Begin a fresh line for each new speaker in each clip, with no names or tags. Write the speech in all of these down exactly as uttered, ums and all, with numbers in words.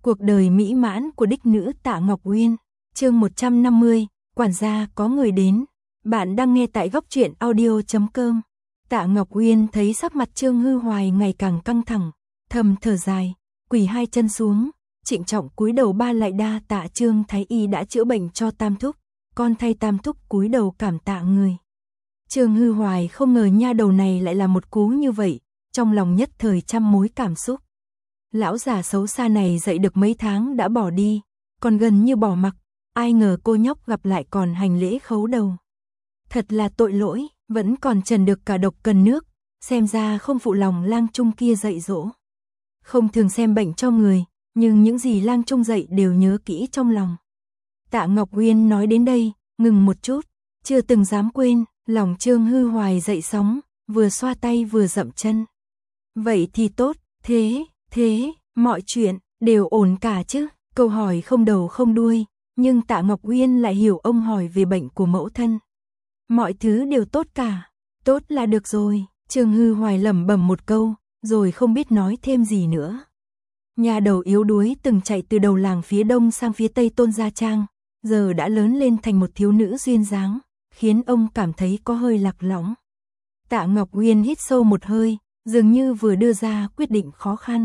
Cuộc đời mỹ mãn của đích nữ Tạ Ngọc Uyên, chương một trăm năm mươi, quản gia có người đến. Bạn đang nghe tại góc truyện audio chấm com. Tạ Ngọc Uyên thấy sắc mặt Trương Hư Hoài ngày càng căng thẳng, thầm thở dài, quỳ hai chân xuống, trịnh trọng cúi đầu ba lạy đa tạ Trương Thái Y đã chữa bệnh cho Tam Thúc, con thay Tam Thúc cúi đầu cảm tạ người. Trương Hư Hoài không ngờ nha đầu này lại là một cú như vậy, trong lòng nhất thời trăm mối cảm xúc. Lão già xấu xa này dậy được mấy tháng đã bỏ đi, còn gần như bỏ mặc, ai ngờ cô nhóc gặp lại còn hành lễ khấu đầu. Thật là tội lỗi, vẫn còn trần được cả độc cần nước, xem ra không phụ lòng lang trung kia dạy dỗ. Không thường xem bệnh cho người, nhưng những gì lang trung dạy đều nhớ kỹ trong lòng. Tạ Ngọc Uyên nói đến đây, ngừng một chút, chưa từng dám quên, lòng Trương Hư Hoài dậy sóng, vừa xoa tay vừa dậm chân. Vậy thì tốt, thế, thế, mọi chuyện đều ổn cả chứ? Câu hỏi không đầu không đuôi, nhưng Tạ Ngọc Uyên lại hiểu ông hỏi về bệnh của mẫu thân. Mọi thứ đều tốt cả, tốt là được rồi, Trương Hư Hoài lẩm bẩm một câu, rồi không biết nói thêm gì nữa. Nhà đầu yếu đuối từng chạy từ đầu làng phía đông sang phía tây Tôn Gia Trang, giờ đã lớn lên thành một thiếu nữ duyên dáng, khiến ông cảm thấy có hơi lạc lõng. Tạ Ngọc Uyên hít sâu một hơi, dường như vừa đưa ra quyết định khó khăn.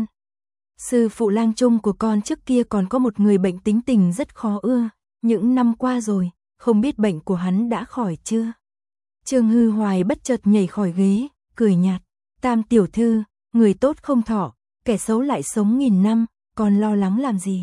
Sư phụ lang trung của con trước kia còn có một người bệnh tính tình rất khó ưa, những năm qua rồi, không biết bệnh của hắn đã khỏi chưa? Trương Hư Hoài bất chợt nhảy khỏi ghế, cười nhạt, Tam tiểu thư, người tốt không thọ, kẻ xấu lại sống nghìn năm, còn lo lắng làm gì?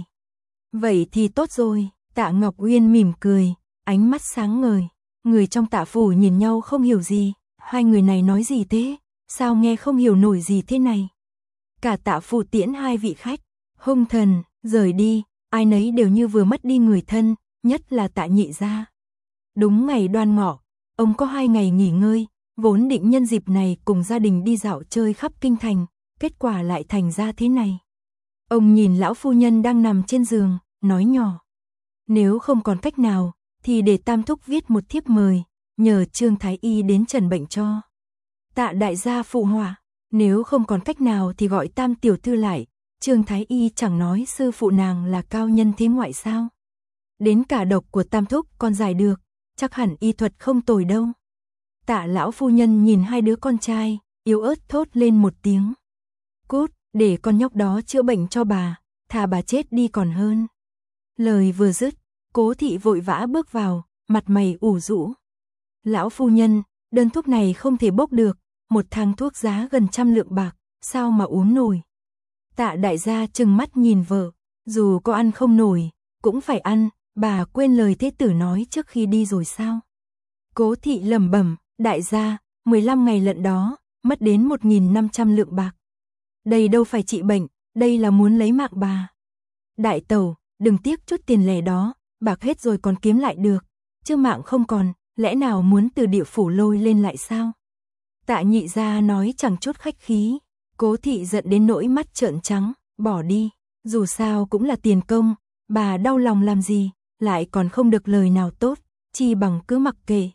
Vậy thì tốt rồi, Tạ Ngọc Uyên mỉm cười, ánh mắt sáng ngời, người trong Tạ phủ nhìn nhau không hiểu gì, hai người này nói gì thế, sao nghe không hiểu nổi gì thế này? Cả Tạ phủ tiễn hai vị khách, hung thần, rời đi, ai nấy đều như vừa mất đi người thân, nhất là Tạ nhị gia. Đúng ngày Đoan Ngọ, ông có hai ngày nghỉ ngơi, vốn định nhân dịp này cùng gia đình đi dạo chơi khắp kinh thành, kết quả lại thành ra thế này. Ông nhìn lão phu nhân đang nằm trên giường, nói nhỏ. Nếu không còn cách nào, thì để Tam Thúc viết một thiếp mời, nhờ Trương Thái Y đến trần bệnh cho. Tạ đại gia phụ họa, nếu không còn cách nào thì gọi Tam tiểu thư lại, Trương Thái Y chẳng nói sư phụ nàng là cao nhân thế ngoại sao. Đến cả độc của Tam Thúc còn giải được, chắc hẳn y thuật không tồi đâu. Tạ lão phu nhân nhìn hai đứa con trai, yếu ớt thốt lên một tiếng. Cút, để con nhóc đó chữa bệnh cho bà, thà bà chết đi còn hơn. Lời vừa dứt, Cố thị vội vã bước vào, mặt mày ủ rũ. Lão phu nhân, đơn thuốc này không thể bốc được, một thang thuốc giá gần trăm lượng bạc, sao mà uống nổi? Tạ đại gia trừng mắt nhìn vợ, dù có ăn không nổi, cũng phải ăn, bà quên lời thế tử nói trước khi đi rồi sao? Cố thị lẩm bẩm, đại gia, mười lăm ngày lận đó, mất đến một nghìn năm trăm lượng bạc. Đây đâu phải trị bệnh, đây là muốn lấy mạng bà. Đại tẩu, đừng tiếc chút tiền lẻ đó, bạc hết rồi còn kiếm lại được, chứ mạng không còn, lẽ nào muốn từ địa phủ lôi lên lại sao? Tạ nhị gia nói chẳng chút khách khí, Cố thị giận đến nỗi mắt trợn trắng, bỏ đi, dù sao cũng là tiền công, bà đau lòng làm gì, lại còn không được lời nào tốt, chi bằng cứ mặc kệ.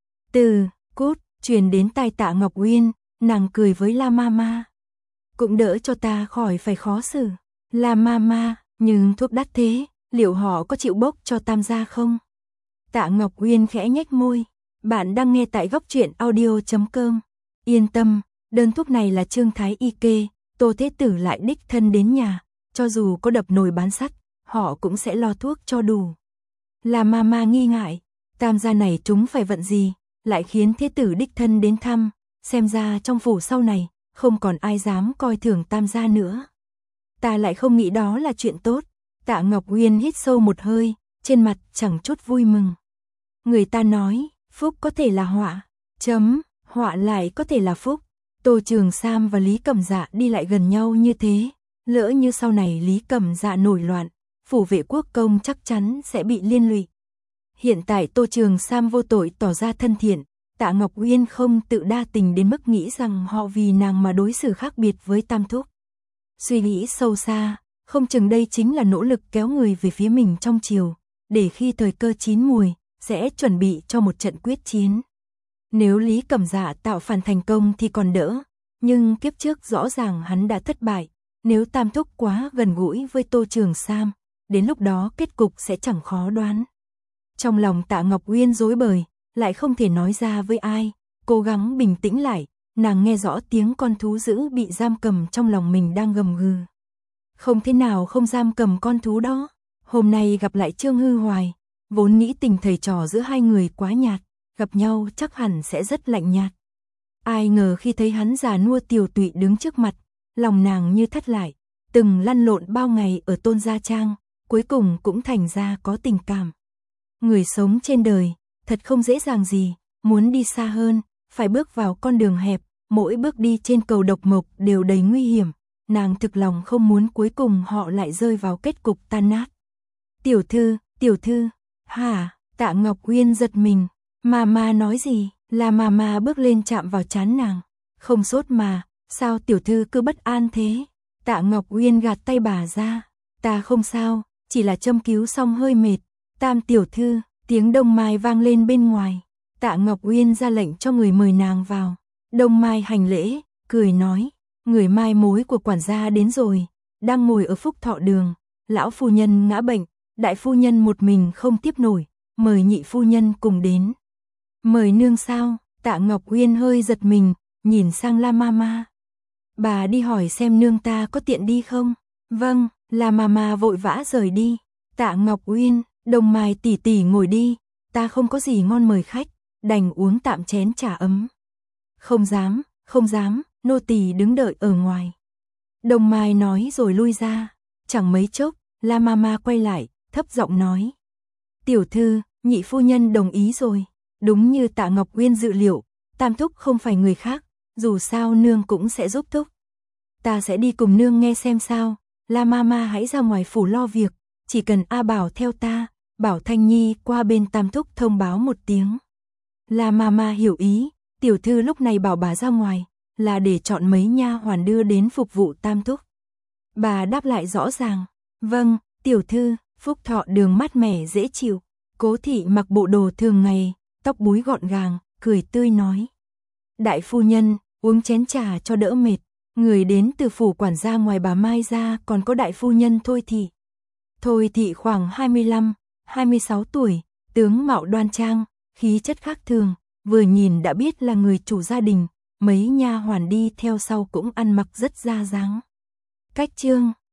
Từ, cút, truyền đến tai Tạ Ngọc Uyên, nàng cười với La Mama. Cũng đỡ cho ta khỏi phải khó xử. La Mama, nhưng thuốc đắt thế, liệu họ có chịu bốc cho Tam gia không? Tạ Ngọc Uyên khẽ nhếch môi, bạn đang nghe tại góc truyện audio chấm com. Yên tâm, đơn thuốc này là Trương Thái Y kê, Tô Thế Tử lại đích thân đến nhà, cho dù có đập nồi bán sắt, họ cũng sẽ lo thuốc cho đủ. La Mama nghi ngại, Tam gia này chúng phải vận gì, lại khiến Thế Tử đích thân đến thăm, xem ra trong phủ sau này, không còn ai dám coi thường Tam gia nữa. Ta lại không nghĩ đó là chuyện tốt. Tạ Ngọc Uyên hít sâu một hơi, trên mặt chẳng chút vui mừng. Người ta nói, phúc có thể là họa, chấm, họa lại có thể là phúc. Tô Trường Sam và Lý Cẩm Dạ đi lại gần nhau như thế, lỡ như sau này Lý Cẩm Dạ nổi loạn, phủ vệ quốc công chắc chắn sẽ bị liên lụy. Hiện tại Tô Trường Sam vô tội tỏ ra thân thiện, Tạ Ngọc Uyên không tự đa tình đến mức nghĩ rằng họ vì nàng mà đối xử khác biệt với Tam Thúc. Suy nghĩ sâu xa, không chừng đây chính là nỗ lực kéo người về phía mình trong triều, để khi thời cơ chín mùi, sẽ chuẩn bị cho một trận quyết chiến. Nếu Lý Cẩm Dạ tạo phản thành công thì còn đỡ, nhưng kiếp trước rõ ràng hắn đã thất bại, Nếu Tam Thúc quá gần gũi với Tô Trường Sam, đến lúc đó kết cục sẽ chẳng khó đoán. Trong lòng Tạ Ngọc Uyên rối bời, lại không thể nói ra với ai, cố gắng bình tĩnh lại, nàng nghe rõ tiếng con thú dữ bị giam cầm trong lòng mình đang gầm gừ. Không thế nào không giam cầm con thú đó, hôm nay gặp lại Trương Hư Hoài, vốn nghĩ tình thầy trò giữa hai người quá nhạt, gặp nhau chắc hẳn sẽ rất lạnh nhạt. Ai ngờ khi thấy hắn già nua tiều tụy đứng trước mặt, lòng nàng như thắt lại, từng lăn lộn bao ngày ở Tôn Gia Trang, cuối cùng cũng thành ra có tình cảm. Người sống trên đời, thật không dễ dàng gì, muốn đi xa hơn, phải bước vào con đường hẹp, mỗi bước đi trên cầu độc mộc đều đầy nguy hiểm, nàng thực lòng không muốn cuối cùng họ lại rơi vào kết cục tan nát. Tiểu thư, tiểu thư, hả, Tạ Ngọc Uyên giật mình, Mama nói gì, là Mama bước lên chạm vào trán nàng, không sốt mà, sao tiểu thư cứ bất an thế, Tạ Ngọc Uyên gạt tay bà ra, ta không sao, chỉ là châm cứu xong hơi mệt, Tam tiểu thư, tiếng Đông Mai vang lên bên ngoài, Tạ Ngọc Uyên ra lệnh cho người mời nàng vào, Đông Mai hành lễ, cười nói, người mai mối của quản gia đến rồi, đang ngồi ở Phúc Thọ Đường, lão phu nhân ngã bệnh, đại phu nhân một mình không tiếp nổi, mời nhị phu nhân cùng đến. Mời nương sao? Tạ Ngọc Uyên hơi giật mình, nhìn sang La Mama. Bà đi hỏi xem nương ta có tiện đi không? Vâng, La Mama vội vã rời đi. Tạ Ngọc Uyên, Đông Mai tỷ tỷ ngồi đi, ta không có gì ngon mời khách, đành uống tạm chén trà ấm. Không dám, không dám, nô tỳ đứng đợi ở ngoài. Đông Mai nói rồi lui ra, chẳng mấy chốc, La Mama quay lại, thấp giọng nói. Tiểu thư, nhị phu nhân đồng ý rồi. Đúng như Tạ Ngọc Uyên dự liệu, Tam Thúc không phải người khác, dù sao nương cũng sẽ giúp Thúc. Ta sẽ đi cùng nương nghe xem sao, La Mama hãy ra ngoài phủ lo việc, chỉ cần A Bảo theo ta, bảo Thanh Nhi qua bên Tam Thúc thông báo một tiếng. La Mama hiểu ý, tiểu thư lúc này bảo bà ra ngoài, là để chọn mấy nha hoàn đưa đến phục vụ Tam Thúc. Bà đáp lại rõ ràng, vâng, tiểu thư. Phúc Thọ Đường mát mẻ dễ chịu, Cố thị mặc bộ đồ thường ngày, tóc búi gọn gàng, cười tươi nói. Đại phu nhân, uống chén trà cho đỡ mệt, người đến từ phủ quản gia ngoài bà Mai ra còn có đại phu nhân Thôi Thị. Thôi Thị khoảng hai mươi lăm, hai mươi sáu tuổi, tướng mạo đoan trang, khí chất khác thường, vừa nhìn đã biết là người chủ gia đình, mấy nha hoàn đi theo sau cũng ăn mặc rất ra dáng. Cách chương